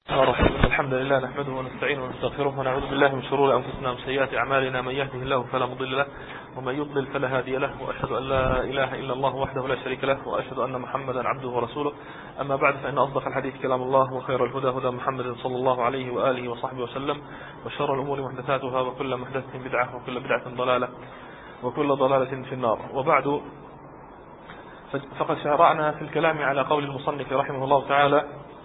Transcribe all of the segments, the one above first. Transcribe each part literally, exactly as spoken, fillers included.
الحمد لله نحمده ونستعينه ونستغفره ونعوذ بالله من شرور أنفسنا ومن سيئات أعمالنا. من يهده الله فلا مضل له ومن يضلل فلا هادي له، وأشهد أن لا إله إلا الله وحده لا شريك له، وأشهد أن محمدا عبده ورسوله. أما بعد، فإن أصدق الحديث كلام الله، وخير الهدى هدى محمد صلى الله عليه وآله وصحبه وسلم، وشر الأمور محدثاتها، وكل محدثة بدعة، وكل بدعة ضلالة، وكل ضلالة في النار. وبعد، فقد شرعنا في الكلام على قول المصنف رحمه الله تعالى: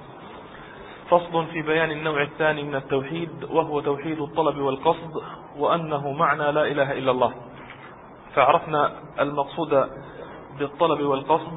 فصل في بيان النوع الثاني من التوحيد، وهو توحيد الطلب والقصد، وأنه معنى لا إله إلا الله. فعرفنا المقصود بالطلب والقصد،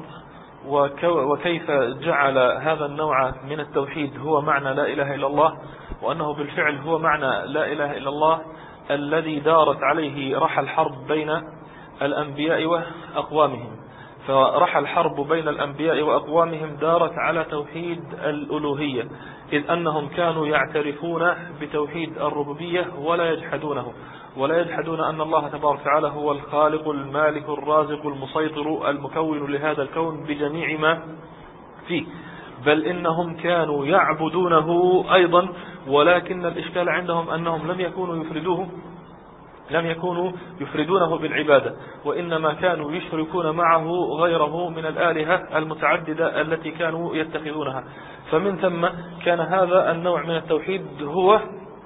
وكيف جعل هذا النوع من التوحيد هو معنى لا إله إلا الله، وأنه بالفعل هو معنى لا إله إلا الله الذي دارت عليه رحى الحرب بين الأنبياء وأقوامهم. فرحى الحرب بين الأنبياء وأقوامهم دارت على توحيد الألوهية، إذ أنهم كانوا يعترفون بتوحيد الربوبية ولا يجحدونه، ولا يجحدون أن الله تبارك وتعالى هو الخالق المالك الرازق المسيطر المكون لهذا الكون بجميع ما فيه، بل إنهم كانوا يعبدونه أيضا، ولكن الإشكال عندهم أنهم لم يكونوا يفردوه لم يكونوا يفردونه بالعبادة، وإنما كانوا يشركون معه غيره من الآلهة المتعددة التي كانوا يتخذونها. فمن ثم كان هذا النوع من التوحيد هو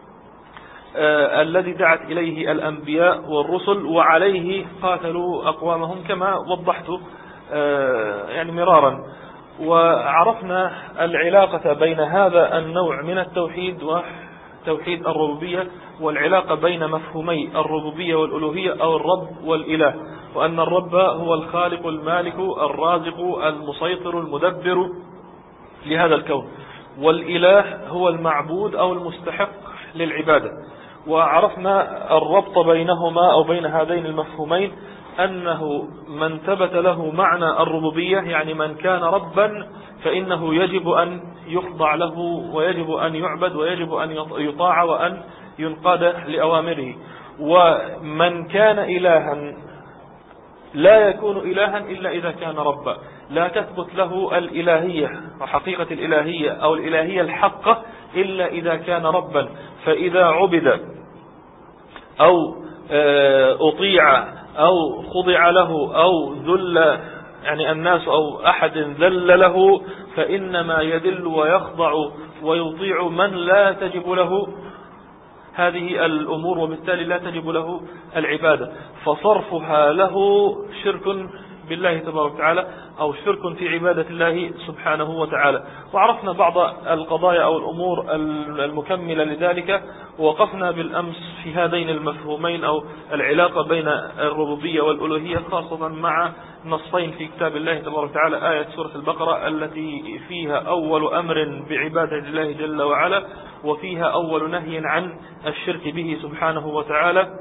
آه الذي دعت إليه الأنبياء والرسل، وعليه قاتلوا أقوامهم كما وضحت آه يعني مرارا. وعرفنا العلاقة بين هذا النوع من التوحيد و توحيد الربوبية، والعلاقة بين مفهومي الربوبية والألوهية أو الرب والإله، وأن الرب هو الخالق المالك الرازق المسيطر المدبر لهذا الكون، والإله هو المعبود أو المستحق للعبادة. وعرفنا الربط بينهما أو بين هذين المفهومين، أنه من ثبت له معنى الربوبية، يعني من كان ربا، فإنه يجب أن يخضع له، ويجب أن يعبد، ويجب أن يطاع، وأن ينقاد لأوامره. ومن كان إلها لا يكون إلها إلا إذا كان ربا، لا تثبت له الإلهية وحقيقة الإلهية أو الإلهية الحقة إلا إذا كان ربا. فإذا عبد أو أطيع أو خضع له أو ذل يعني الناس أو أحد ذل له، فإنما يذل ويخضع ويطيع من لا تجب له هذه الأمور، وبالتالي لا تجب له العبادة. فصرفها له شرك بالله تبارك وتعالى، أو شرك في عبادة الله سبحانه وتعالى. وعرفنا بعض القضايا أو الأمور المكملة لذلك، ووقفنا بالأمس في هذين المفهومين أو العلاقة بين الربوبية والألوهية، خاصة مع نصين في كتاب الله تبارك وتعالى: آية سورة البقرة التي فيها أول أمر بعبادة الله جل وعلا، وفيها أول نهي عن الشرك به سبحانه وتعالى،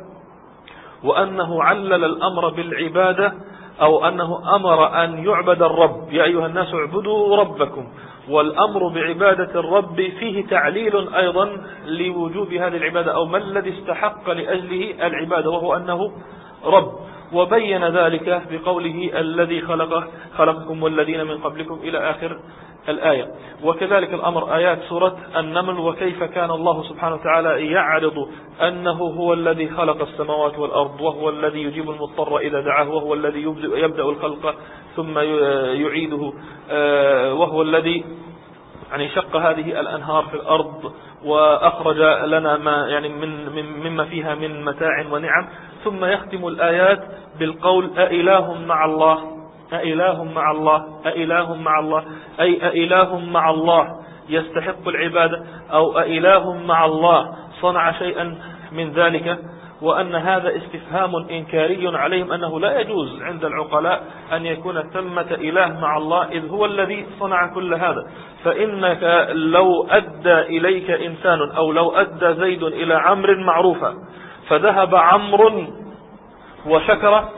وأنه علل الأمر بالعبادة، أو أنه أمر أن يعبد الرب: يا أيها الناس اعبدوا ربكم. والأمر بعبادة الرب فيه تعليل أيضا لوجوب هذه العبادة، أو ما الذي استحق لأجله العبادة، وهو أنه رب. وبين ذلك بقوله: الذي خلق خلقكم والذين من قبلكم، إلى آخر الآية. وكذلك الأمر آيات سورة النمل: وكيف كان الله سبحانه وتعالى يعرض أنه هو الذي خلق السماوات والأرض، وهو الذي يجيب المضطر إذا دعاه، وهو الذي يبدأ الخلق ثم يعيده، وهو الذي يعني شق هذه الأنهار في الأرض وأخرج لنا ما يعني من مما فيها من متاع ونعم. ثم يختم الآيات بالقول: أإله مع الله، أإله مع الله، أإله مع الله، أي أإله مع الله يستحق العبادة، أو أإله مع الله صنع شيئا من ذلك. وأن هذا استفهام إنكاري عليهم، أنه لا يجوز عند العقلاء أن يكون ثمة إله مع الله، إذ هو الذي صنع كل هذا. فإنك لو أدى إليك إنسان، أو لو أدى زيد إلى عمرو معروفا، فذهب عمرو وشكر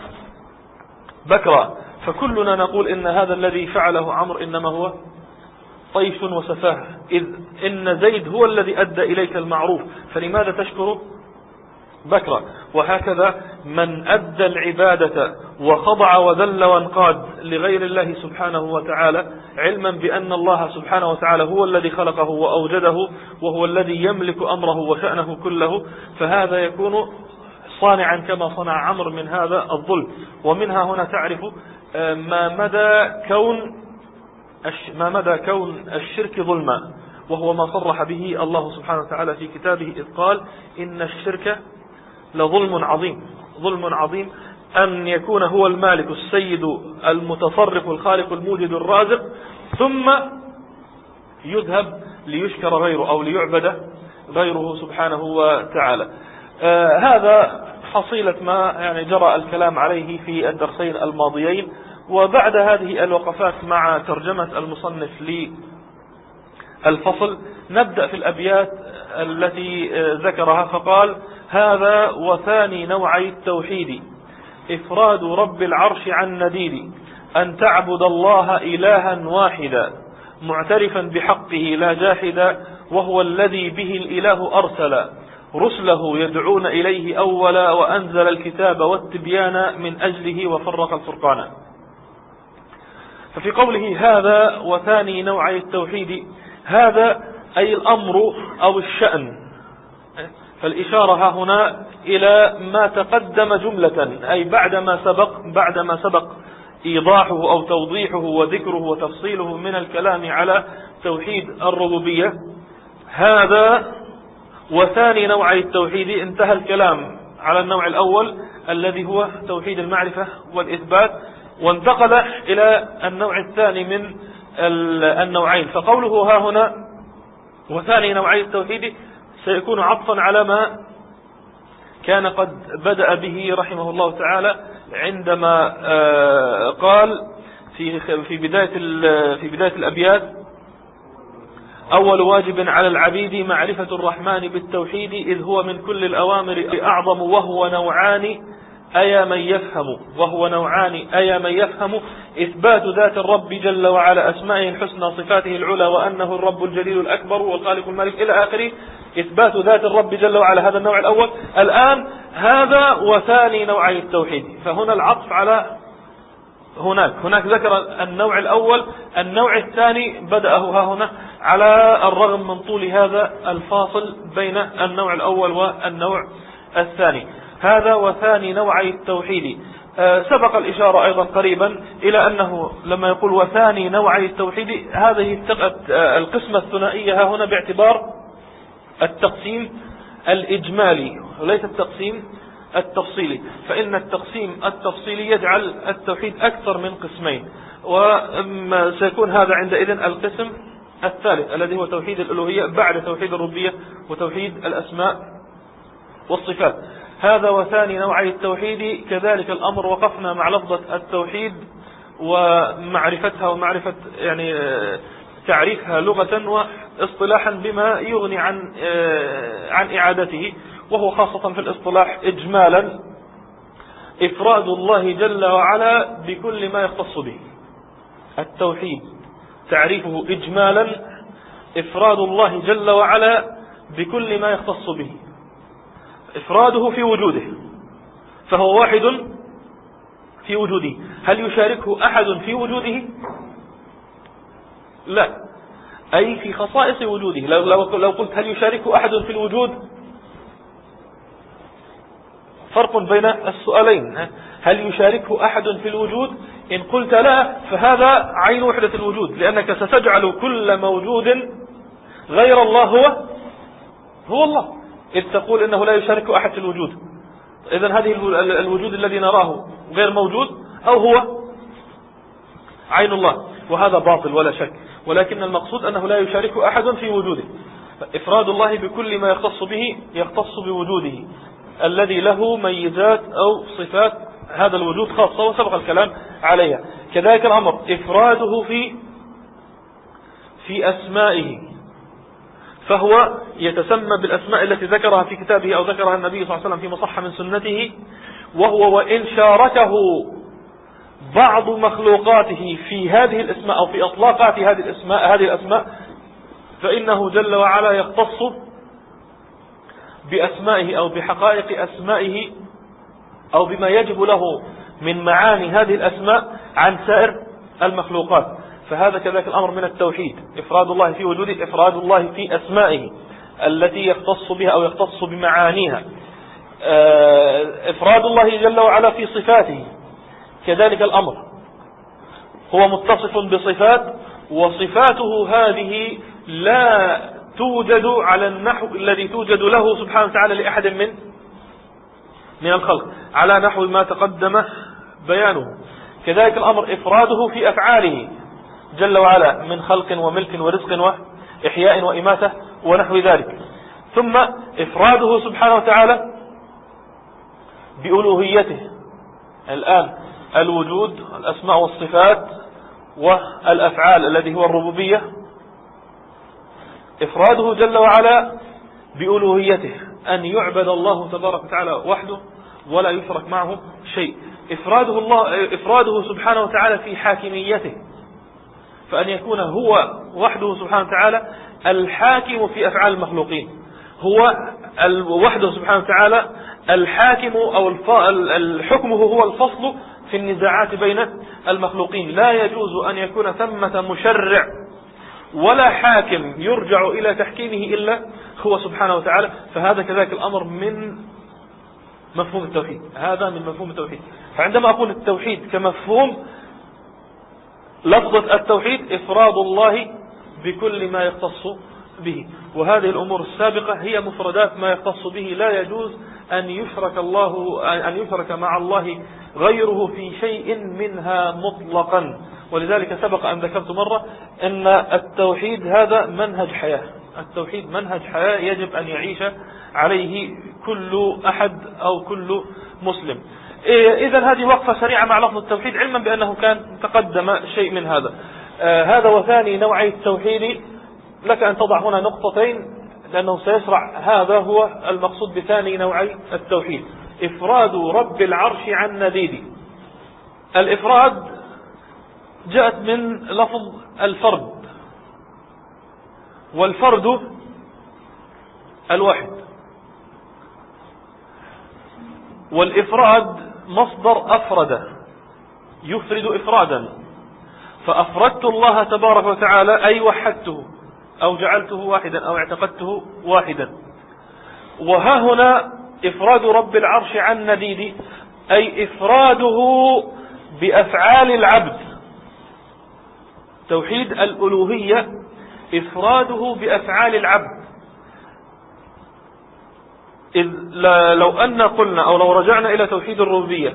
بكرا، فكلنا نقول إن هذا الذي فعله عمرو إنما هو طيش وسفاه، إذ إن زيد هو الذي أدى إليك المعروف، فلماذا تشكره بكرة؟ وهكذا من أدى العبادة وخضع وذل وانقاد لغير الله سبحانه وتعالى، علما بأن الله سبحانه وتعالى هو الذي خلقه وأوجده وهو الذي يملك أمره وشأنه كله، فهذا يكون صانعا كما صنع عمرو من هذا الظلم. ومنها هنا تعرف ما مدى كون ما مدى كون الشرك ظلما، وهو ما صرح به الله سبحانه وتعالى في كتابه إذ قال إن الشرك لظلم عظيم. ظلم عظيم أن يكون هو المالك السيد المتصرف الخالق الموجد الرازق، ثم يذهب ليشكر غيره أو ليعبد غيره سبحانه وتعالى. آه هذا حصيلة ما يعني جرى الكلام عليه في الدرسين الماضيين. وبعد هذه الوقفات مع ترجمة المصنف للفصل نبدأ في الأبيات التي ذكرها، فقال: هذا وثاني نوعي التوحيد إفراد رب العرش عن نديد، أن تعبد الله إلها واحدا معترفا بحقه لا جاحدا، وهو الذي به الإله أرسل رسله يدعون إليه أولا، وأنزل الكتاب والتبيان من أجله وفرق الفرقان. ففي قوله هذا وثاني نوعي التوحيد، هذا أي الأمر أو الشأن، فالإشارة ها هنا إلى ما تقدم جملة، أي بعدما سبق بعدما سبق إيضاحه أو توضيحه وذكره وتفصيله من الكلام على توحيد الربوبية. هذا وثاني نوعي التوحيد، انتهى الكلام على النوع الأول الذي هو توحيد المعرفة والإثبات، وانتقل إلى النوع الثاني من النوعين. فقوله ها هنا وثاني نوعي التوحيد سيكون عطفا على ما كان قد بدأ به رحمه الله تعالى عندما قال في في بداية في بداية الأبيات: أول واجب على العبيد معرفة الرحمن بالتوحيد، إذ هو من كل الأوامر أعظم، وهو نوعان أيا من يفهم وهو نوعان أيا من يفهم إثبات ذات الرب جل وعلا، أسمائه الحسنى صفاته العلى، وأنه الرب الجليل الأكبر والخالق الملك إلى آخره. إثبات ذات الرب جل وعلا هذا النوع الأول. الآن هذا وثاني نوعي التوحيد، فهنا العطف على هناك هناك ذكر النوع الأول، النوع الثاني بدأه ها هنا، على الرغم من طول هذا الفاصل بين النوع الأول والنوع الثاني. هذا وثاني نوعي التوحيد. آه سبق الإشارة أيضا قريبا إلى أنه لما يقول وثاني نوعي التوحيد، هذه القسمة الثنائية ها هنا باعتبار التقسيم الإجمالي وليس التقسيم التفصيلي، فإن التقسيم التفصيلي يجعل التوحيد أكثر من قسمين، وسيكون هذا عندئذ القسم الثالث الذي هو توحيد الألوهية بعد توحيد الربوبية وتوحيد الأسماء والصفات. هذا وثاني نوعي التوحيد كذلك الأمر، وقفنا مع لفظة التوحيد ومعرفتها ومعرفة يعني تعريفها لغة واصطلاحا بما يغني عن عن إعادته، وهو خاصة في الاصطلاح إجمالا إفراد الله جل وعلا بكل ما يختص به. التوحيد تعريفه إجمالا إفراد الله جل وعلا بكل ما يختص به، إفراده في وجوده، فهو واحد في وجوده. هل يشاركه أحد في وجوده؟ لا، أي في خصائص وجوده. لو, لو قلت هل يشاركه أحد في الوجود، فرق بين السؤالين. هل يشاركه أحد في الوجود؟ إن قلت لا فهذا عين وحدة الوجود، لأنك ستجعل كل موجود غير الله هو هو الله، إذ تقول إنه لا يشارك أحد في الوجود. إذن هذه الوجود الذي نراه غير موجود أو هو عين الله، وهذا باطل ولا شك، ولكن المقصود أنه لا يشارك أحد في وجوده. إفراد الله بكل ما يختص به يختص بوجوده الذي له ميزات أو صفات هذا الوجود خاصة، وسبق الكلام عليها. كذلك الأمر إفراده في في أسمائه، فهو يتسمى بالأسماء التي ذكرها في كتابه أو ذكرها النبي صلى الله عليه وسلم فيما صح من سنته، وهو وإن شاركه بعض مخلوقاته في هذه الأسماء أو في إطلاقات هذه الأسماء هذه الأسماء فإنه جل وعلا يختص بأسمائه أو بحقائق أسمائه أو بما يجب له من معاني هذه الأسماء عن سائر المخلوقات. فهذا كذلك الأمر من التوحيد، إفراد الله في وجوده، إفراد الله في أسمائه التي يختص بها أو يختص بمعانيها، إفراد الله جل وعلا في صفاته كذلك الأمر، هو متصف بصفات، وصفاته هذه لا توجد على النحو الذي توجد له سبحانه وتعالى لأحد من من الخلق، على نحو ما تقدم بيانه. كذلك الأمر إفراده في أفعاله جل وعلا من خلق وملك ورزق وإحياء وإماتة ونحو ذلك. ثم إفراده سبحانه وتعالى بألوهيته، الآن الوجود، الأسماء والصفات والأفعال الذي هو الربوبية، إفراده جل وعلا بألوهيته، أن يعبد الله تبارك وتعالى وحده ولا يشرك معه شيء. إفراده الله إفراده سبحانه وتعالى في حاكميته، فأن يكون هو وحده سبحانه وتعالى الحاكم في أفعال المخلوقين، هو وحده سبحانه وتعالى الحاكم أو الحكم هو الفصل في النزاعات بين المخلوقين. لا يجوز أن يكون ثمة مشرع ولا حاكم يرجع إلى تحكيمه إلا هو سبحانه وتعالى. فهذا كذلك الأمر من مفهوم التوحيد، هذا من مفهوم التوحيد. فعندما أقول التوحيد كمفهوم لفظة التوحيد، إفراد الله بكل ما يختص به، وهذه الأمور السابقة هي مفردات ما يختص به، لا يجوز أن يشرك الله أن يشرك مع الله غيره في شيء منها مطلقا. ولذلك سبق أن ذكرت مرة أن التوحيد هذا منهج حياة، التوحيد منهج حياة يجب أن يعيش عليه كل أحد أو كل مسلم. إذا هذه وقفة سريعة مع لفظ التوحيد، علما بأنه كان تقدم شيء من هذا. آه هذا وثاني نوعي التوحيد، لك أن تضع هنا نقطتين لأنه سيشرع هذا هو المقصود بثاني نوعي التوحيد، إفراد رب العرش عن نديد. الإفراد جاءت من لفظ الفرد، والفرد الواحد، والإفراد مصدر أفرد يفرد إفرادا، فأفردت الله تبارك وتعالى أي وحدته أو جعلته واحدا أو اعتقدته واحدا. وها هنا إفراد رب العرش عن نديد أي إفراده بأفعال العبد، توحيد الألوهية إفراده بأفعال العبد. إذ لو أن قلنا أو لو رجعنا إلى توحيد الربوبية،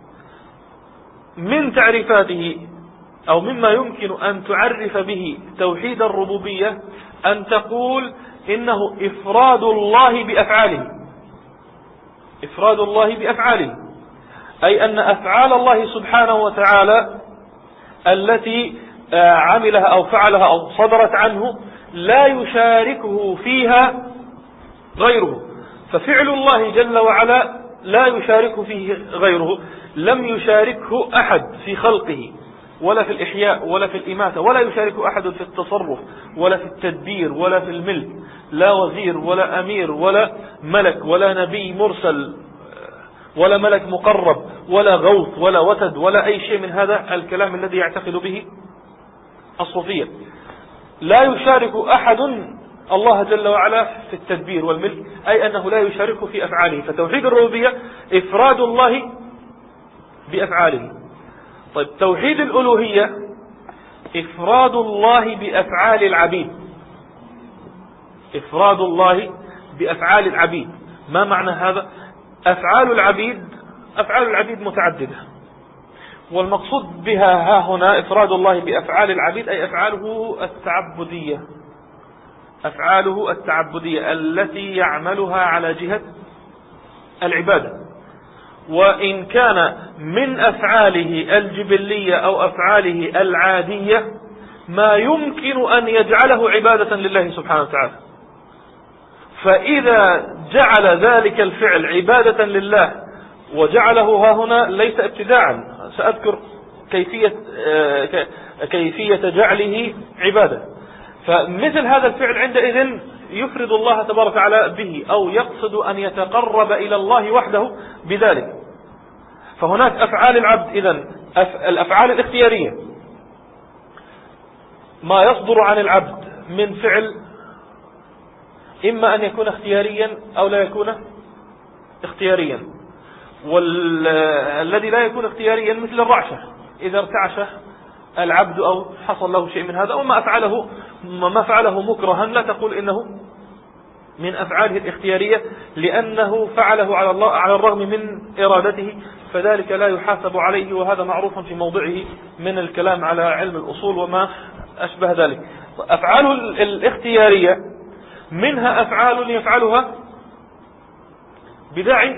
من تعريفاته أو مما يمكن أن تعرف به توحيد الربوبية أن تقول إنه إفراد الله بأفعاله، إفراد الله بأفعاله، أي أن أفعال الله سبحانه وتعالى التي عملها أو فعلها أو صدرت عنه لا يشاركه فيها غيره. ففعل الله جل وعلا لا يشاركه فيه غيره، لم يشاركه أحد في خلقه ولا في الإحياء ولا في الإماتة، ولا يشاركه أحد في التصرف ولا في التدبير ولا في الملك، لا وزير ولا أمير ولا ملك ولا نبي مرسل ولا ملك مقرب ولا غوث ولا وتد ولا أي شيء من هذا الكلام الذي يعتقد به الصوفية. لا يشارك أحد الله جل وعلا في التدبير والملك، أي أنه لا يشاركه في أفعاله. فتوحيد الربوبية إفراد الله بأفعاله. طيب توحيد الألوهية إفراد الله بأفعال العبيد، إفراد الله بأفعال العبيد. ما معنى هذا؟ أفعال العبيد أفعال العبيد متعددة، والمقصود بها ها هنا إفراد الله بأفعال العبيد أي أفعاله التعبدية، أفعاله التعبدية التي يعملها على جهة العبادة. وإن كان من أفعاله الجبلية أو أفعاله العادية ما يمكن أن يجعله عبادة لله سبحانه وتعالى، فإذا جعل ذلك الفعل عبادة لله وجعله ها هنا ليس ابتداعا، سأذكر كيفية كيفية جعله عبادة. فمثل هذا الفعل عندئذ يفرد الله تبارك وتعالى به، أو يقصد أن يتقرب إلى الله وحده بذلك. فهناك أفعال العبد إذن الأفعال الاختيارية ما يصدر عن العبد من فعل إما أن يكون اختياريا أو لا يكون اختياريا، والذي لا يكون اختياريا مثل الرعشة، إذا ارتعش العبد أو حصل له شيء من هذا، وما أفعله ما فعله مكرها لا تقول إنه من أفعاله الاختيارية، لأنه فعله على الله على الرغم من إرادته، فذلك لا يحاسب عليه، وهذا معروف في موضعه من الكلام على علم الأصول وما أشبه ذلك. أفعاله الاختيارية منها أفعال يفعلها بداعي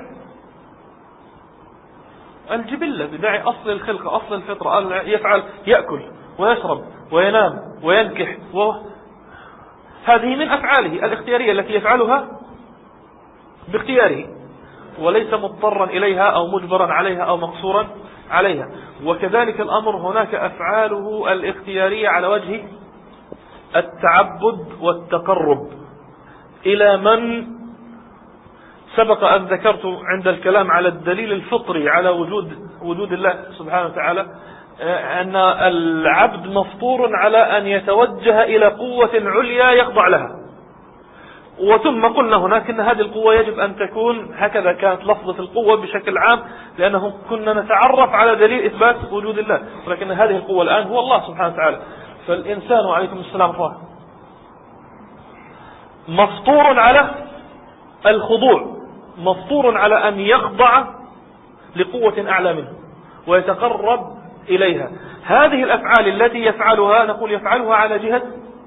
الجبلة، بداعي أصل الخلقة، أصل الفطرة، يفعل يأكل ويشرب وينام وينكح، هذه من أفعاله الاختيارية التي يفعلها باختياره وليس مضطرا إليها أو مجبرا عليها أو مقصورا عليها. وكذلك الأمر هناك أفعاله الاختيارية على وجه التعبد والتقرب إلى من سبق أن ذكرت عند الكلام على الدليل الفطري على وجود وجود الله سبحانه وتعالى أن العبد مفطور على أن يتوجه إلى قوة عليا يخضع لها. وثم قلنا هناك أن هذه القوة يجب أن تكون هكذا، كانت لفظة القوة بشكل عام لأنه كنا نتعرف على دليل إثبات وجود الله، ولكن هذه القوة الآن هو الله سبحانه وتعالى. فالإنسان عليكم السلام الله مفطور على الخضوع، مفطور على أن يخضع لقوة أعلى منه ويتقرب إليها. هذه الأفعال التي يفعلها نقول يفعلها على جهة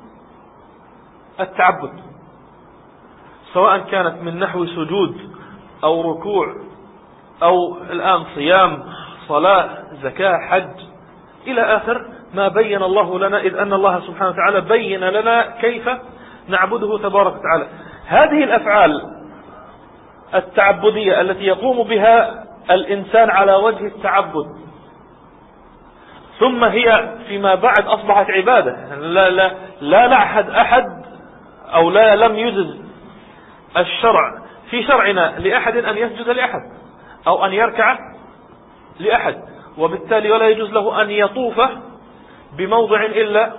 التعبد، سواء كانت من نحو سجود أو ركوع أو الآن صيام صلاة زكاة حج إلى آخر ما بين الله لنا، إذ أن الله سبحانه وتعالى بين لنا كيف نعبده تبارك وتعالى. هذه الأفعال التعبدية التي يقوم بها الإنسان على وجه التعبد ثم هي فيما بعد أصبحت عبادة، لا لا لا نعهد أحد أو لا لم يجز الشرع في شرعنا لأحد أن يسجد لأحد أو أن يركع لأحد، وبالتالي ولا يجوز له أن يطوف بموضع إلا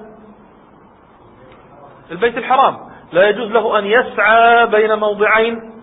البيت الحرام، لا يجوز له أن يسعى بين موضعين،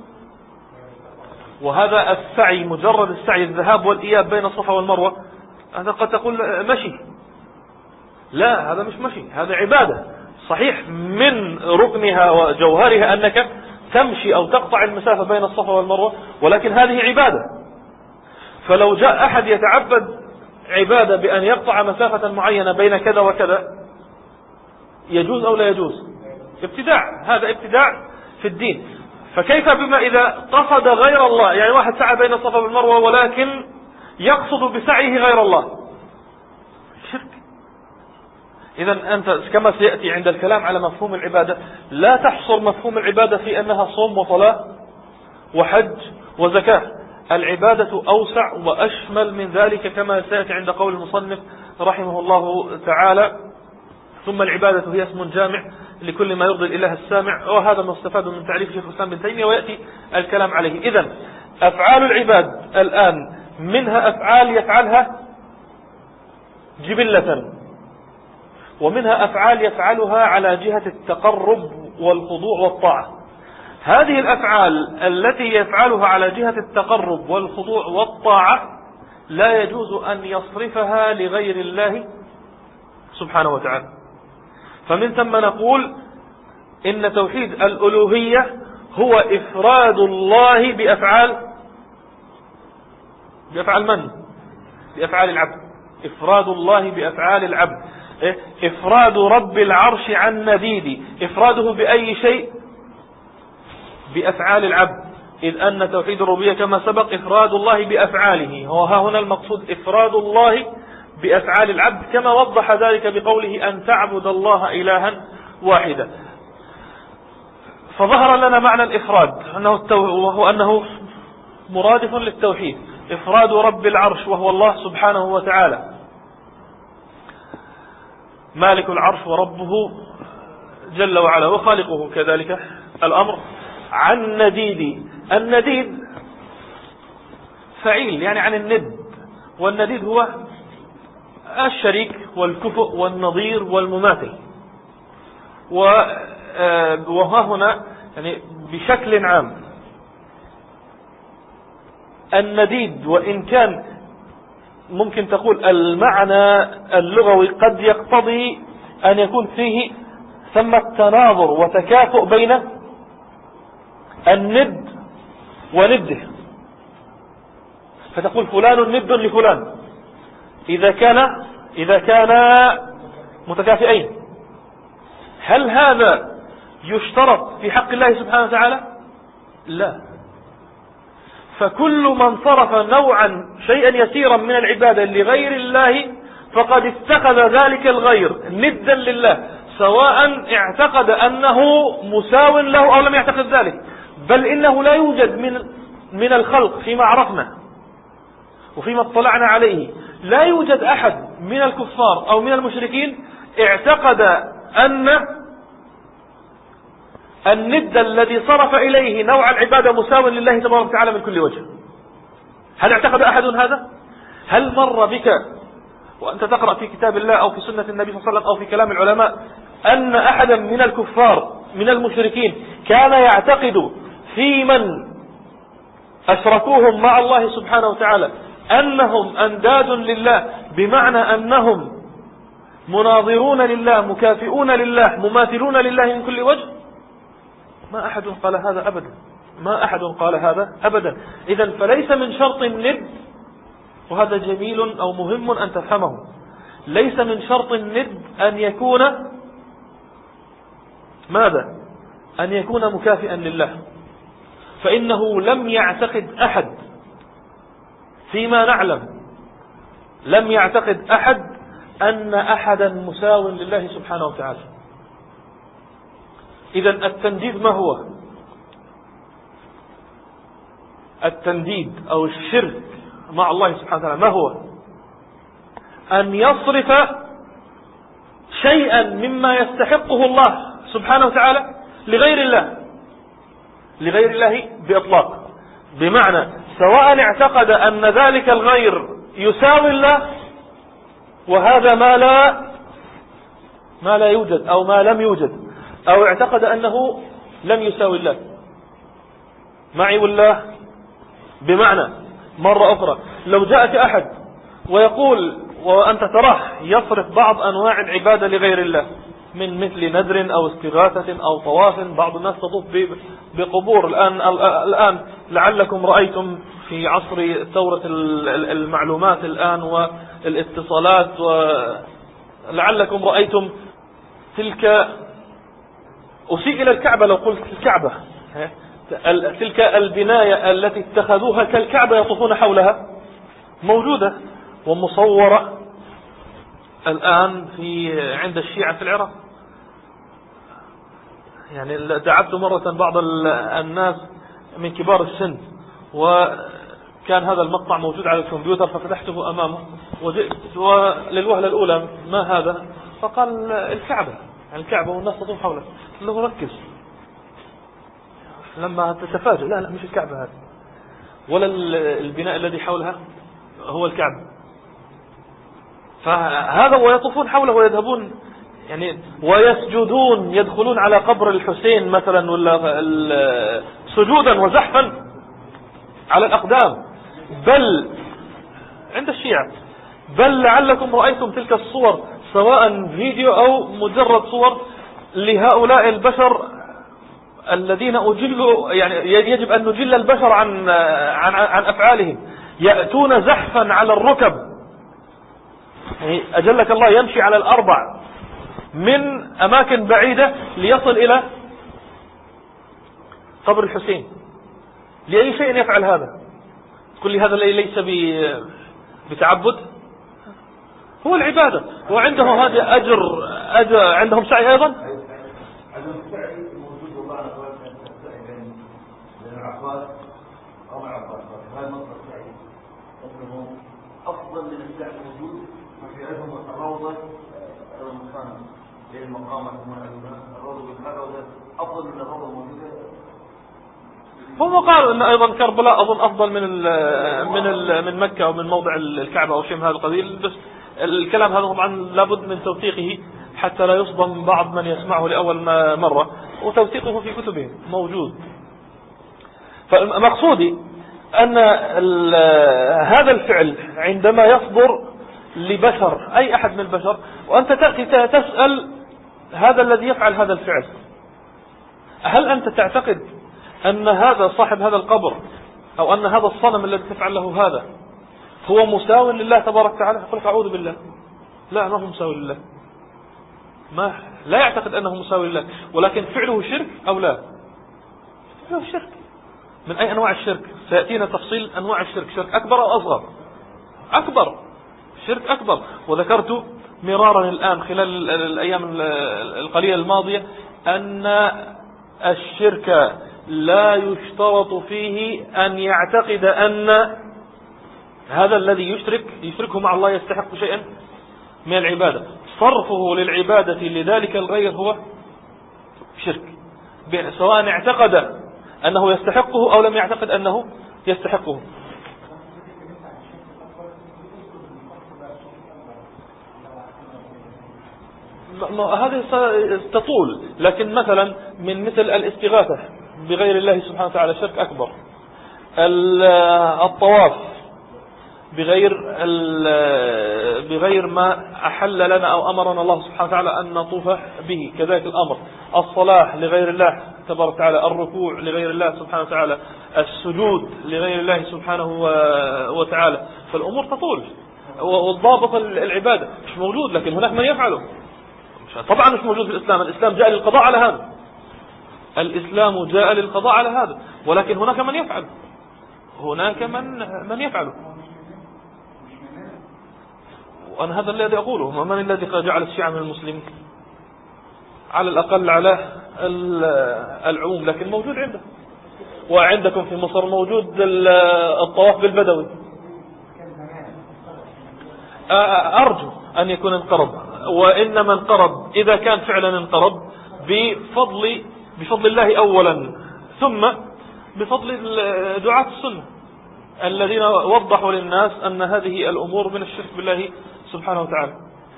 وهذا السعي مجرد السعي الذهاب والإياب بين الصفا والمروة هذا قد تقول مشي، لا هذا مش مشي، هذا عبادة صحيح من ركنها وجوهرها أنك تمشي أو تقطع المسافة بين الصفا والمروة، ولكن هذه عبادة. فلو جاء أحد يتعبد عبادة بأن يقطع مسافة معينة بين كذا وكذا يجوز أو لا يجوز؟ ابتداع، هذا ابتداع في الدين. فكيف بما إذا قصد غير الله، يعني واحد سعى بين الصفا والمروة ولكن يقصد بسعيه غير الله، شرك. إذا أنت كما سيأتي عند الكلام على مفهوم العبادة لا تحصر مفهوم العبادة في أنها صوم وصلاة وحج وزكاة، العبادة أوسع وأشمل من ذلك كما سيأتي عند قول المصنف رحمه الله تعالى: ثم العبادة هي اسم جامع لكل ما يرضي الإله السامع. وهذا ما استفاد من تعريف شيخ الإسلام ابن تيمية ويأتي الكلام عليه. إذن أفعال العباد الآن منها أفعال يفعلها جبلة، ومنها أفعال يفعلها على جهة التقرب والخضوع والطاعة. هذه الأفعال التي يفعلها على جهة التقرب والخضوع والطاعة لا يجوز أن يصرفها لغير الله سبحانه وتعالى. فمن ثم نقول إن توحيد الألوهية هو إفراد الله بأفعال بأفعال من؟ بأفعال العبد. إفراد الله بأفعال العبد، إفراد رب العرش عن نديد، إفراده بأي شيء؟ بأفعال العبد، إذ أن توحيد الربوبية كما سبق إفراد الله بأفعاله، وها هنا المقصود إفراد الله بأفعال العبد، كما وضح ذلك بقوله أن تعبد الله إلها واحدا. فظهر لنا معنى الإفراد أنه التو... وهو أنه مرادف للتوحيد، إفراد رب العرش وهو الله سبحانه وتعالى مالك العرش وربه جل وعلا وخالقه كذلك الأمر. عن نديد، النديد فعيل يعني عن الند، والنديد هو الشريك والكفؤ والنظير والمماثل. وها هنا يعني بشكل عام النديد وإن كان ممكن تقول المعنى اللغوي قد يقتضي أن يكون فيه ثم تناظر وتكافؤ بين الند ونده، فتقول فلان ند لفلان إذا كان إذا كان متكافئين. هل هذا يشترط في حق الله سبحانه وتعالى؟ لا. فكل من صرف نوعا شيئا يسيرا من العبادة لغير الله فقد اتخذ ذلك الغير ندا لله، سواء اعتقد أنه مساو له أو لم يعتقد ذلك. بل إنه لا يوجد من من الخلق فيما عرفنا وفيما اطلعنا عليه، لا يوجد أحد من الكفار أو من المشركين اعتقد أن الند الذي صرف إليه نوع العبادة مساو لله تبارك وتعالى من كل وجه. هل اعتقد أحد هذا؟ هل مر بك وأنت تقرأ في كتاب الله أو في سنة النبي صلى الله عليه وسلم أو في كلام العلماء أن أحدا من الكفار من المشركين كان يعتقد في من أشركوهم مع الله سبحانه وتعالى أنهم أنداد لله، بمعنى أنهم مناظرون لله مكافئون لله مماثلون لله من كل وجه؟ ما أحد قال هذا أبدا، ما أحد قال هذا أبدا. إذن فليس من شرط الند، وهذا جميل أو مهم أن تفهمه، ليس من شرط الند أن يكون ماذا؟ أن يكون مكافئا لله. فإنه لم يعتقد أحد فيما نعلم، لم يعتقد أحد أن أحدا مساو لله سبحانه وتعالى. إذن التنديد ما هو؟ التنديد أو الشرك مع الله سبحانه وتعالى ما هو؟ أن يصرف شيئا مما يستحقه الله سبحانه وتعالى لغير الله، لغير الله بإطلاق، بمعنى سواء اعتقد أن ذلك الغير يساوي الله، وهذا ما لا ما لا يوجد أو ما لم يوجد، أو اعتقد أنه لم يساوي الله معي والله. بمعنى مرة أخرى لو جاءك أحد ويقول وأنت تراه يصرف بعض أنواع العبادة لغير الله من مثل نذر أو استغاثة أو طواف، بعض الناس تطوف بقبور الآن الآن لعلكم رأيتم في عصر ثورة المعلومات الآن والاتصالات، ولعلكم رأيتم تلك أسيء إلى الكعبة لو قلت الكعبة، تلك البناية التي اتخذوها كالكعبة يطوفون حولها موجودة ومصورة الآن في عند الشيعة في العراق. يعني دعبت مرة بعض الناس من كبار السن وكان هذا المقطع موجود على الكمبيوتر ففتحته أمامه وجئت وللوهلة الأولى ما هذا؟ فقال الكعبة، الكعبة والناس تطوف حولها. له ركز لما تتفاجئ، لا لا مش الكعبة هذه ولا البناء الذي حولها هو الكعبة. فهذا ويطوفون حوله ويذهبون يعني ويسجدون، يدخلون على قبر الحسين مثلا ولا سجودا وزحفا على الأقدام، بل عند الشيعة. بل لعلكم رأيتم تلك الصور سواء فيديو أو مجرد صور لهؤلاء البشر الذين أجلوا، يعني يجب أن نجل البشر عن عن عن أفعالهم، يأتون زحفا على الركب، يعني أجلك الله يمشي على الأربع من أماكن بعيدة ليصل إلى قبر الحسين. لأي شيء يفعل هذا؟ تقول لي هذا ليس بتعبد، هو العبادة، وعنده هذا أجر, أجر عندهم سعي أيضا. أفضل من السعي الموجود وفي علمهم الروضة المكان للمقامة الروضة بالحرة أفضل من الروضة الموجودة هم قالوا ان ايضا كربلاء اظن افضل من ال من ال من مكة او من موضع الكعبة او شيء من هذا القبيل، بس الكلام هذا طبعا لابد من توثيقه حتى لا يصدم بعض من يسمعه لأول مرة، وتوثيقه في كتبهم موجود. فمقصودي أن هذا الفعل عندما يصدر لبشر أي أحد من البشر، وأنت تأتي تسأل هذا الذي يفعل هذا الفعل، هل أنت تعتقد أن هذا صاحب هذا القبر أو أن هذا الصنم الذي تفعل له هذا هو مساو لله تبارك وتعالى؟ يقول لك أعوذ بالله، لا، ما هو مساوي لله، ما لا يعتقد أنه مساوي لله، ولكن فعله شرك أو لا؟ فعله شرك. من أي أنواع الشرك؟ سيأتينا تفصيل أنواع الشرك، شرك أكبر أو أصغر؟ أكبر، شرك أكبر. وذكرت مرارا الآن خلال الأيام القليلة الماضية أن الشرك لا يشترط فيه أن يعتقد أن هذا الذي يشرك يشركه مع الله يستحق شيئا من العبادة، صرفه للعبادة لذلك الغير هو شرك، سواء اعتقد أنه يستحقه أو لم يعتقد أنه يستحقه. هذه تطول، لكن مثلا من مثل الاستغاثة بغير الله سبحانه وتعالى شرك أكبر، الطواف بغير بغير ما أحل لنا أو أمرنا الله سبحانه وتعالى أن نطوف به كذلك الأمر، الصلاة لغير الله تبارك وتعالى، الركوع لغير الله سبحانه وتعالى، السجود لغير الله سبحانه وتعالى. فالأمور تطول، والضابط العبادة مش موجود، لكن هناك من يفعله. طبعا مش موجود في الإسلام، الإسلام جاء للقضاء على هذا، الإسلام جاء للقضاء على هذا، ولكن هناك من يفعل، هناك من من يفعله. وأنا هذا الذي أقوله، من الذي جعل الشيعة من المسلمين؟ على الأقل على العموم، لكن موجود عنده. وعندكم في مصر موجود الطواف بالبدوي، أرجو أن يكون انقرض، وإنما انقرض إذا كان فعلا انقرض بفضل بفضل الله أولا، ثم بفضل دعاة السنة الذين وضحوا للناس أن هذه الأمور من الشرك بالله سبحانه وتعالى.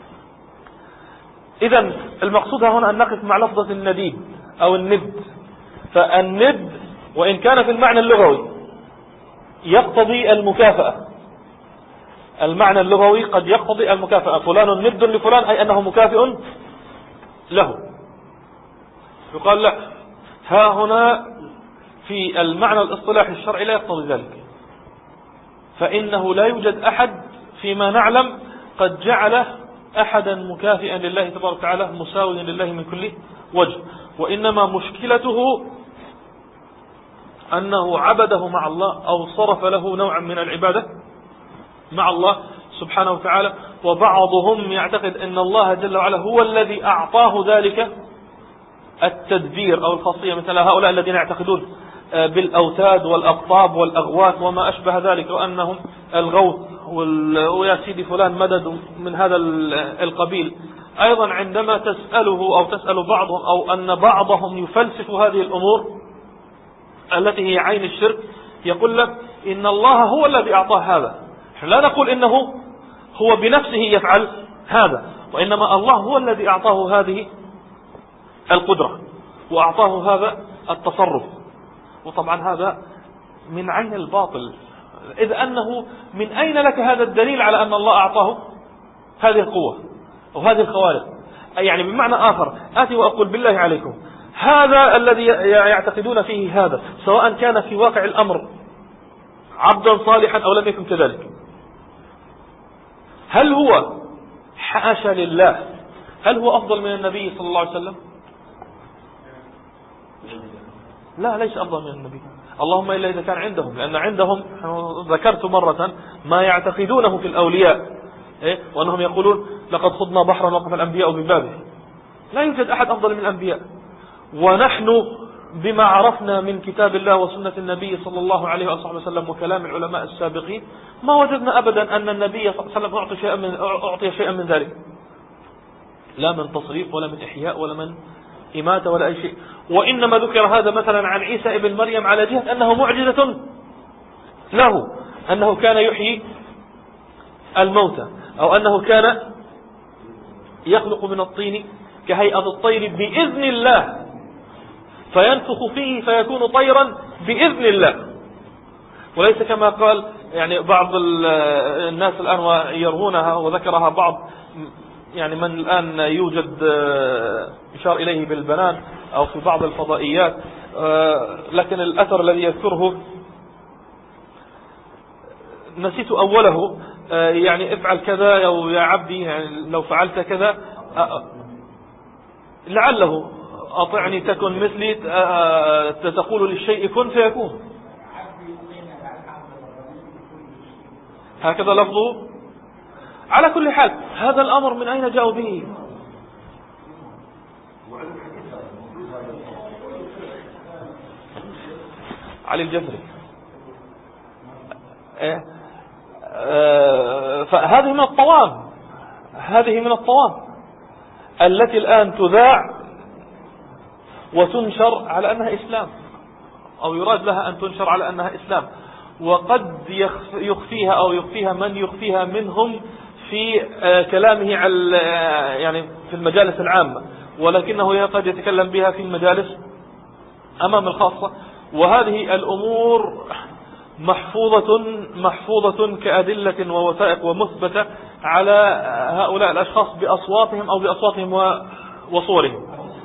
إذن المقصود هنا أن نقف مع لفظة النديد أو الند. فالند وإن كان في المعنى اللغوي يقتضي المكافأة، المعنى اللغوي قد يقتضي المكافأة، فلان ند لفلان أي أنه مكافئ له. يقال لا، ها هنا في المعنى الاصطلاحي الشرعي لا يقتضي ذلك، فإنه لا يوجد أحد فيما نعلم قد جعل أحدا مكافئا لله تبارك وتعالى مساويا لله من كل وجه، وإنما مشكلته أنه عبده مع الله أو صرف له نوعا من العبادة مع الله سبحانه وتعالى. وبعضهم يعتقد أن الله جل وعلا هو الذي أعطاه ذلك التدبير أو الخاصية، مثل هؤلاء الذين يعتقدون بالأوتاد والأقطاب والأغواث وما أشبه ذلك، وأنهم الغوث ويا سيدي فلان مدد من هذا القبيل. أيضا عندما تسأله أو تسأل بعضهم أو أن بعضهم يفلسف هذه الأمور التي هي عين الشرك، يقول لك إن الله هو الذي أعطاه هذا. لا نقول إنه هو بنفسه يفعل هذا، وإنما الله هو الذي أعطاه هذه القدرة وأعطاه هذا التصرف. وطبعا هذا من عين الباطل، إذ أنه من أين لك هذا الدليل على أن الله أعطاه هذه القوة أو هذه الخوارق؟ يعني بمعنى آخر آتي وأقول بالله عليكم، هذا الذي يعتقدون فيه هذا سواء كان في واقع الأمر عبدا صالحا أو لم يكن كذلك، هل هو حاشا لله هل هو أفضل من النبي صلى الله عليه وسلم؟ لا، ليس أفضل من النبي، اللهم إلا إذا كان عندهم، لأن عندهم ذكرت مرة ما يعتقدونه في الأولياء، إيه؟ وأنهم يقولون لقد خضنا بحرا وقف الأنبياء ببابه. لا يوجد أحد أفضل من الأنبياء، ونحن بما عرفنا من كتاب الله وسنة النبي صلى الله عليه وآله وسلم وكلام العلماء السابقين ما وجدنا أبدا أن النبي صلى الله عليه وسلم أعطي شيئا من, أعطي شيئا من ذلك، لا من تصريف ولا من إحياء ولا من إماتة ولا أي شيء. وإنما ذكر هذا مثلا عن عيسى ابن مريم على جهة أنه معجزة له، أنه كان يحيي الموتى، أو أنه كان يخلق من الطين كهيئة الطير بإذن الله فينفخ فيه فيكون طيرا بإذن الله، وليس كما قال يعني بعض الناس الآن ويروونها وذكرها بعض يعني من الآن يوجد إشار إليه بالبنان أو في بعض الفضائيات، لكن الأثر الذي يذكره نسيت أوله، يعني افعل كذا أو يا عبدي يعني لو فعلت كذا لعله أطعني تكن مثلي، تقول للشيء كن فيكون، هكذا لفظه. على كل حال هذا الأمر من أين جاءوا به؟ علي الجزري. فهذه من الطوام، هذه من الطوام التي الآن تذاع وتنشر على أنها إسلام، أو يراد لها أن تنشر على أنها إسلام، وقد يخفيها أو يخفيها من يخفيها منهم في كلامه على يعني في المجالس العامة، ولكنه قد يتكلم بها في المجالس أمام الخاصة. وهذه الأمور محفوظة محفوظة كأدلة ووثائق ومثبتة على هؤلاء الأشخاص بأصواتهم أو بأصواتهم وصورهم.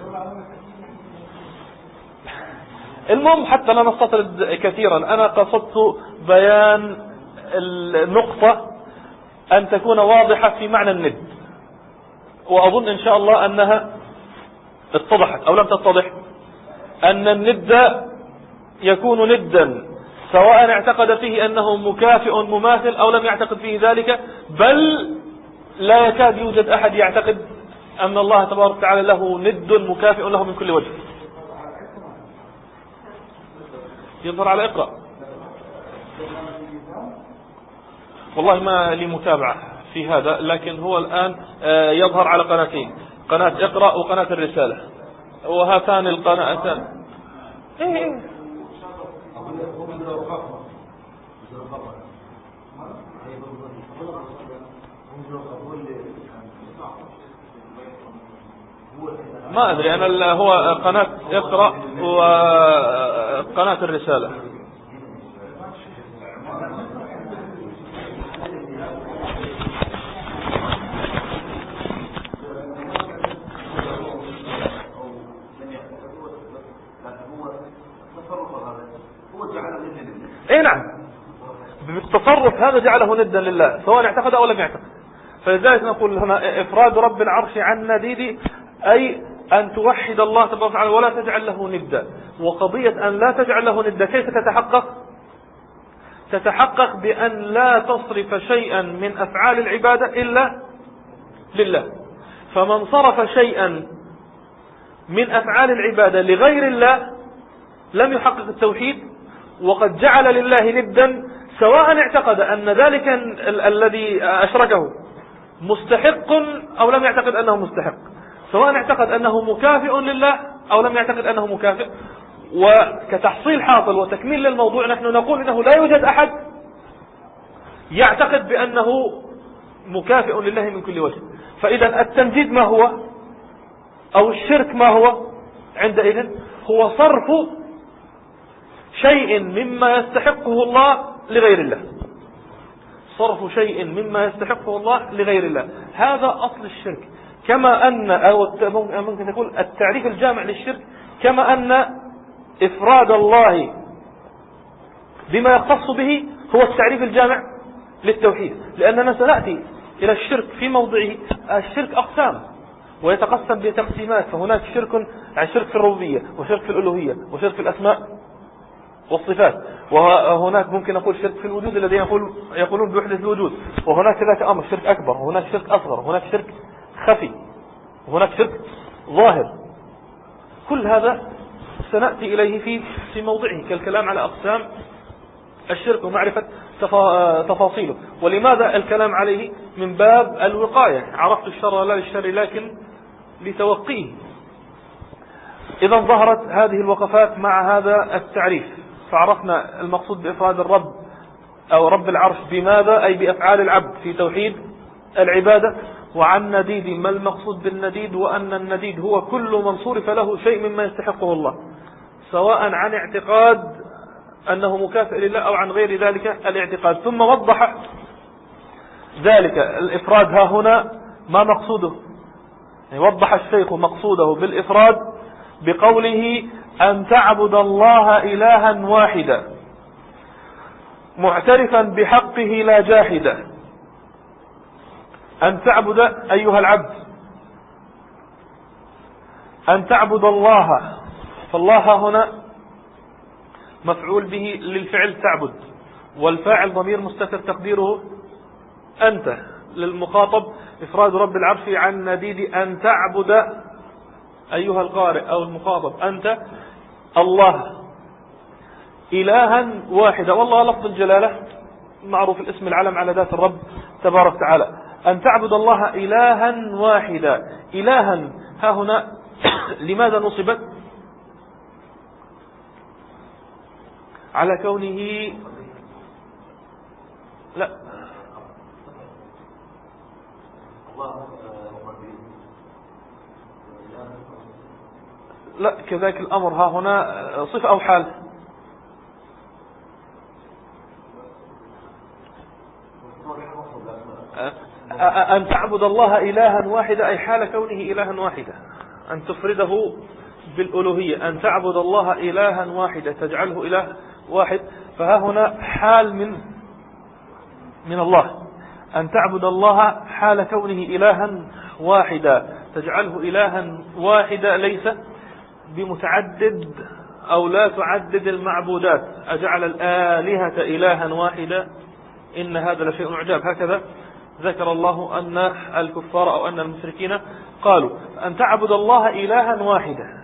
المهم حتى لا نستطرد كثيرا، أنا قصدت بيان النقطة أن تكون واضحة في معنى الند، وأظن إن شاء الله أنها اتضحت أو لم تتضح. أن الند يكون ندا سواء اعتقد فيه أنه مكافئ مماثل أو لم يعتقد فيه ذلك، بل لا يكاد يوجد أحد يعتقد أن الله تبارك وتعالى له ند مكافئ له من كل وجه. يظهر على اقرأ، والله ما لي متابعة في هذا، لكن هو الآن يظهر على قناتين، قناة اقرأ وقناة الرسالة، وهاتان القناتان. إيه إيه. ما أدري أنا، هو قناة اقرأ وقناة الرسالة. اي نعم، بالتصرف هذا جعله ندا لله سواء اعتقد او لم يعتقد. فلذلك نقول هنا افراد رب العرش عن نديد، اي ان توحد الله تبارك وتعالى ولا تجعل له ندا. وقضية ان لا تجعل له ندا كيف تتحقق؟ تتحقق بان لا تصرف شيئا من افعال العبادة الا لله. فمن صرف شيئا من افعال العبادة لغير الله لم يحقق التوحيد، وقد جعل لله ندا، سواء اعتقد أن ذلك ال الذي أشركه مستحق أو لم يعتقد أنه مستحق، سواء اعتقد أنه مكافئ لله أو لم يعتقد أنه مكافئ. وكتحصيل حاصل وتكميل للموضوع نحن نقول أنه لا يوجد أحد يعتقد بأنه مكافئ لله من كل وجه. فإذا التمجيد ما هو؟ أو الشرك ما هو؟ عندئذ هو صرف شيء مما يستحقه الله لغير الله، صرف شيء مما يستحقه الله لغير الله، هذا أصل الشرك. كما أن أو ممكن تقول التعريف الجامع للشرك، كما أن إفراد الله بما يختص به هو التعريف الجامع للتوحيد. لأننا سنأتي إلى الشرك في موضعه. الشرك أقسام ويتقسم بتقسيمات، فهناك شرك يعني شرك في الربوبية، وشرك في الألوهية، وشرك في الأسماء والصفات، وهناك ممكن نقول شرك في الوجود الذين يقول يقولون بوحدة الوجود، وهناك ذاك أمر شرك أكبر، وهناك شرك أصغر، وهناك شرك خفي، وهناك شرك ظاهر. كل هذا سنأتي إليه في في موضعه كالكلام على أقسام الشرك ومعرفة تفاصيله. ولماذا الكلام عليه؟ من باب الوقاية، عرفت الشر لا للشر لكن لتوقيه. إذا ظهرت هذه الوقفات مع هذا التعريف، فعرفنا المقصود بإفراد الرب أو رب العرش بماذا، أي بأفعال العبد في توحيد العبادة. وعن نديد ما المقصود بالنديد، وأن النديد هو كل من صرف له شيء مما يستحقه الله، سواء عن اعتقاد أنه مكافئ لله أو عن غير ذلك الاعتقاد. ثم وضح ذلك الإفراد ها هنا ما مقصوده، يعني وضح الشيخ مقصوده بالإفراد بقوله أن تعبد الله إلها واحدا معترفا بحقه لا جاحدا. أن تعبد أيها العبد، أن تعبد الله، فالله هنا مفعول به للفعل تعبد، والفاعل ضمير مستتر تقديره أنت. للمخاطب إفراد رب العرش عن نديد أن تعبد أيها القارئ أو المخاطب أنت الله إلها واحدا. والله لفظ الجلالة معروف الاسم العلم على ذات الرب تبارك وتعالى. أن تعبد الله إلها واحدا. إلها ها هنا لماذا نصبت؟ على كونه لا لا كذلك الأمر ها هنا صفة أو حال. أن تعبد الله إلها واحدا أي حال كونه إلها واحدا، أن تفرده بالألوهية. أن تعبد الله إلها واحدا تجعله إله واحد، فها هنا حال من من الله. أن تعبد الله حال كونه إلها واحدا تجعله إلها واحدا، ليس بمتعدد أو لا تعدد المعبودات. أجعل الآلهة إلها واحدا إن هذا لشيء عجاب. هكذا ذكر الله أن الكفار أو أن المشركين قالوا أن تعبد الله إلها واحدا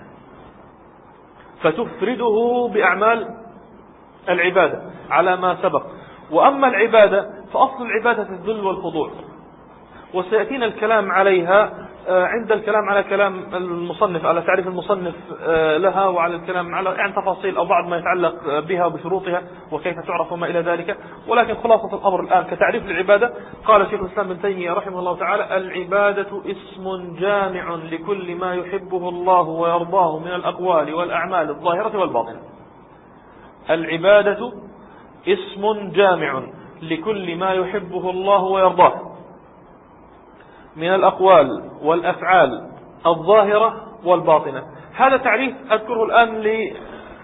فتفرده بأعمال العبادة على ما سبق. وأما العبادة فأصل العبادة الذل والخضوع، وسيأتينا الكلام عليها عند الكلام على كلام المصنف، على تعريف المصنف لها، وعلى الكلام على يعني تفاصيل أو بعض ما يتعلق بها وبشروطها وكيف تعرف وما إلى ذلك. ولكن خلاصة الأمر الآن كتعريف العبادة، قال شيخ الإسلام ابن تيمية رحمه الله تعالى: العبادة اسم جامع لكل ما يحبه الله ويرضاه من الأقوال والأعمال الظاهرة والباطنة. العبادة اسم جامع لكل ما يحبه الله ويرضاه من الأقوال والأفعال الظاهرة والباطنة. هذا تعريف أذكره الآن ل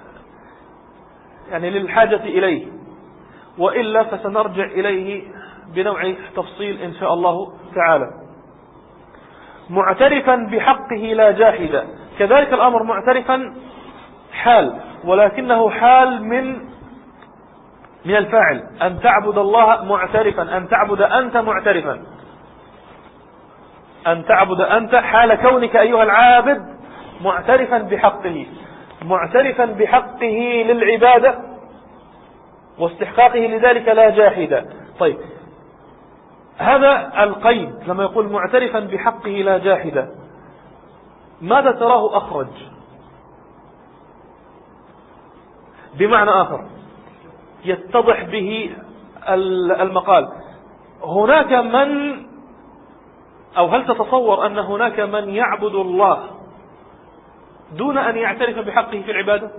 يعني للحاجة إليه، وإلا فسنرجع إليه بنوع تفصيل إن شاء الله تعالى. معترفا بحقه لا جاحدا، كذلك الأمر معترفا حال، ولكنه حال من من الفاعل. أن تعبد الله معترفا، أن تعبد أنت معترفا، أن تعبد أنت حال كونك أيها العابد معترفا بحقه، معترفا بحقه للعبادة واستحقاقه لذلك لا جاحدا. طيب، هذا القيد لما يقول معترفا بحقه لا جاحدا، ماذا تراه أخرج؟ بمعنى آخر يتضح به المقال. هناك من أو هل تتصور أن هناك من يعبد الله دون أن يعترف بحقه في العبادة؟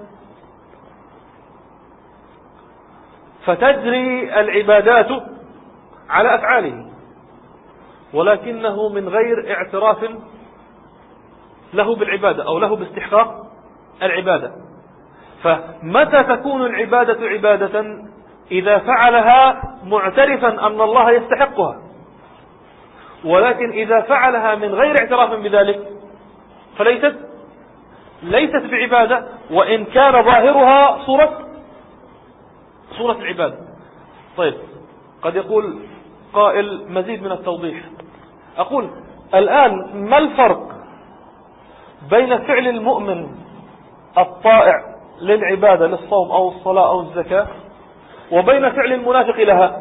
فتجري العبادات على أفعاله ولكنه من غير اعتراف له بالعبادة أو له باستحقاق العبادة. فمتى تكون العبادة عبادة؟ إذا فعلها معترفا أن الله يستحقها، ولكن إذا فعلها من غير اعتراف بذلك فليست ليست بعبادة، وإن كان ظاهرها صورة صورة العبادة. طيب، قد يقول قائل مزيد من التوضيح. أقول الآن ما الفرق بين فعل المؤمن الطائع للعبادة للصوم أو الصلاة أو الزكاة وبين فعل المنافق لها؟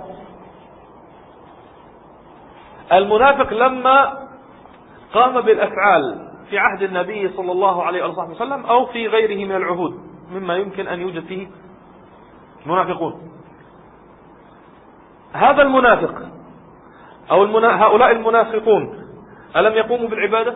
المنافق لما قام بالأفعال في عهد النبي صلى الله عليه وسلم أو في غيره من العهود مما يمكن أن يوجد فيه منافقون. هذا المنافق أو المنا... هؤلاء المنافقون ألم يقوموا بالعبادة؟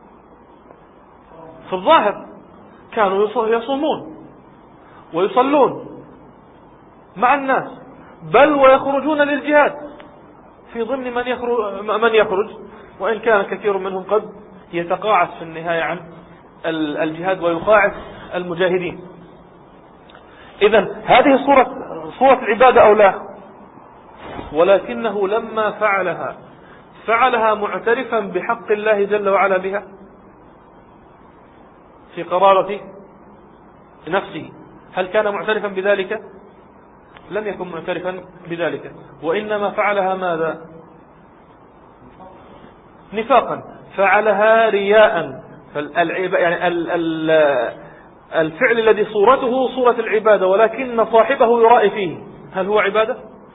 في الظاهر كانوا يصومون ويصلون مع الناس، بل ويخرجون للجهاد في ضمن من يخرج, من يخرج وإن كان كثير منهم قد يتقاعس في النهاية عن الجهاد ويقاعس المجاهدين. إذن هذه صورة, صورة العبادة أو لا؟ ولكنه لما فعلها فعلها معترفا بحق الله جل وعلا بها في قرارة نفسه. هل كان معترفا بذلك؟ لم يكن معترفا بذلك، وإنما فعلها ماذا؟ نفاقا، فعلها رياء. يعني الفعل الذي صورته صورة العبادة ولكن صاحبه يرائي فيه، هل هو عبادة؟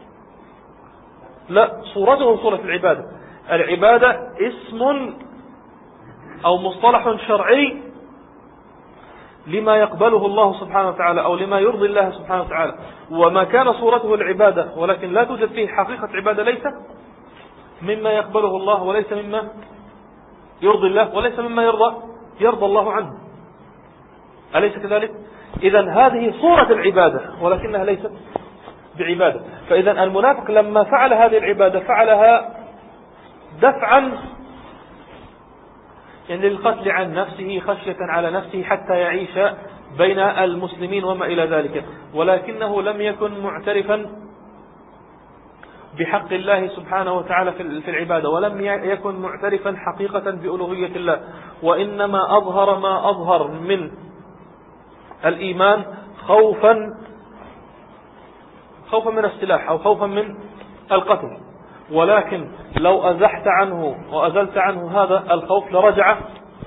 لا، صورته صورة العبادة. العبادة اسم أو مصطلح شرعي لما يقبله الله سبحانه وتعالى أو لما يرضي الله سبحانه وتعالى، وما كان صورته العبادة ولكن لا توجد فيه حقيقة عبادة ليس مما يقبله الله وليس مما يرضي الله وليس مما يرضى يرضى الله عنه، أليس كذلك؟ إذن هذه صورة العبادة ولكنها ليست بعبادة. فإذن المنافق لما فعل هذه العبادة فعلها دفعا يعني للقتل عن نفسه خشية على نفسه حتى يعيش بين المسلمين وما إلى ذلك، ولكنه لم يكن معترفا بحق الله سبحانه وتعالى في العبادة، ولم يكن معترفا حقيقة بألوهية الله، وإنما أظهر ما أظهر من الإيمان خوفا خوفا من السلاح أو خوفا من القتل. ولكن لو أزحت عنه وأزلت عنه هذا الخوف لرجع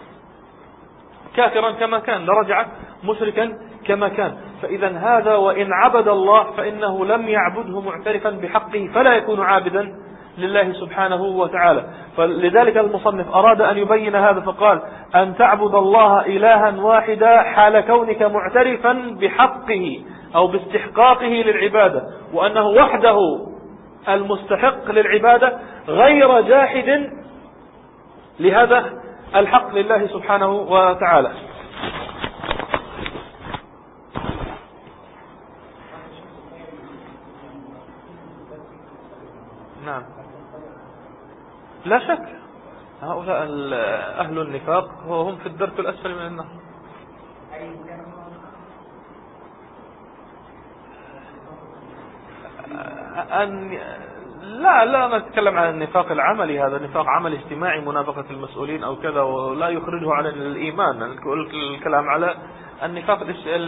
كافرا كما كان، لرجع مشركا كما كان. فإذا هذا وإن عبد الله فإنه لم يعبده معترفا بحقه، فلا يكون عابدا لله سبحانه وتعالى. فلذلك المصنف أراد أن يبين هذا فقال: أن تعبد الله إلها واحدا حال كونك معترفا بحقه أو باستحقاقه للعبادة، وأنه وحده المستحق للعبادة غير جاحد لهذا الحق لله سبحانه وتعالى. نعم، لا شك هؤلاء أهل النفاق وهم في الدرك الأسفل من النار. أن لا لا نتكلم عن النفاق العملي، هذا نفاق عمل اجتماعي منافقة المسؤولين أو كذا، ولا يخرجه عن الإيمان. الكلام على النفاق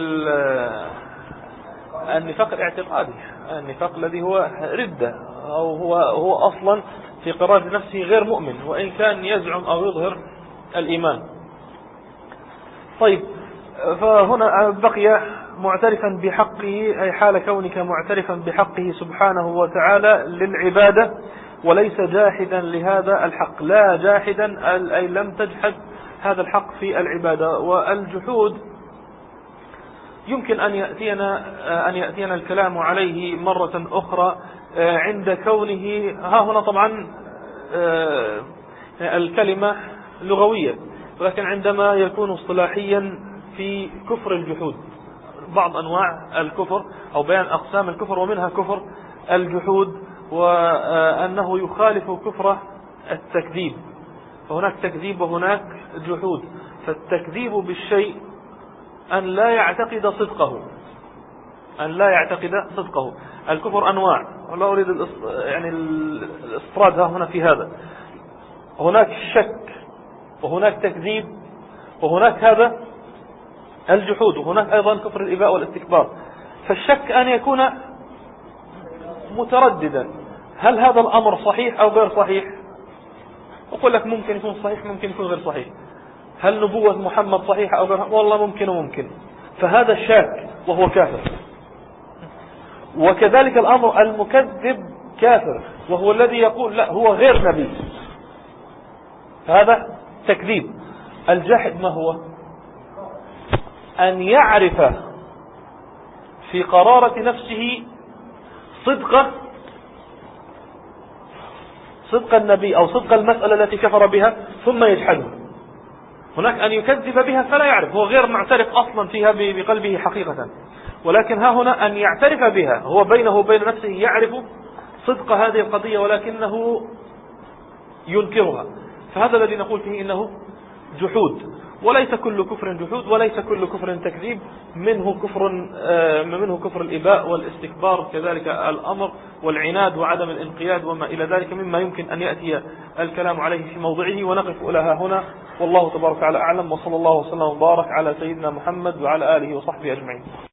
النفاق الاعتقادي، النفاق الذي هو ردة أو هو هو أصلا في قرار نفسه غير مؤمن وإن كان يزعم أو يظهر الإيمان. طيب، فهنا بقي معترفا بحقه، أي حال كونك معترفا بحقه سبحانه وتعالى للعبادة وليس جاحدا لهذا الحق. لا جاحدا أي لم تجحد هذا الحق في العبادة. والجحود يمكن أن يأتينا أن يأتينا الكلام عليه مرة أخرى عند كونه ها هنا طبعا الكلمة لغوية، ولكن عندما يكون اصطلاحيا في كفر الجحود، بعض أنواع الكفر أو بيان أقسام الكفر، ومنها كفر الجحود، وأنه يخالف كفر التكذيب. فهناك تكذيب وهناك جحود. فالتكذيب بالشيء أن لا يعتقد صدقه، أن لا يعتقد صدقه. الكفر أنواع، ولا أريد يعني الإسراد هنا في هذا. هناك شك وهناك تكذيب وهناك هذا الجحود، وهناك أيضا كفر الإباء والاستكبار. فالشك أن يكون مترددا، هل هذا الأمر صحيح أو غير صحيح؟ أقول لك ممكن يكون صحيح ممكن يكون غير صحيح. هل نبوة محمد صحيحة أو غير؟ والله ممكن وممكن. فهذا الشاك وهو كافر. وكذلك الأمر المكذب كافر، وهو الذي يقول لا هو غير نبي، هذا تكذيب. الجحد ما هو؟ أن يعرف في قرارة نفسه صدق صدق النبي أو صدق المسألة التي كفر بها ثم يجحدها. هناك أن يكذب بها فلا يعرف، هو غير معترف أصلا فيها بقلبه حقيقة، ولكن ها هنا أن يعترف بها، هو بينه وبين نفسه يعرف صدق هذه القضية ولكنه ينكرها، فهذا الذي نقول فيه إنه جحود. وليس كل كفر جحود وليس كل كفر تكذيب، منه كفر منه كفر الإباء والاستكبار، كذلك الأمر والعناد وعدم الانقياد وما إلى ذلك مما يمكن أن يأتي الكلام عليه في موضعه. ونقف لها هنا، والله تبارك وتعالى أعلم، وصلى الله وسلم وبارك على سيدنا محمد وعلى آله وصحبه أجمعين.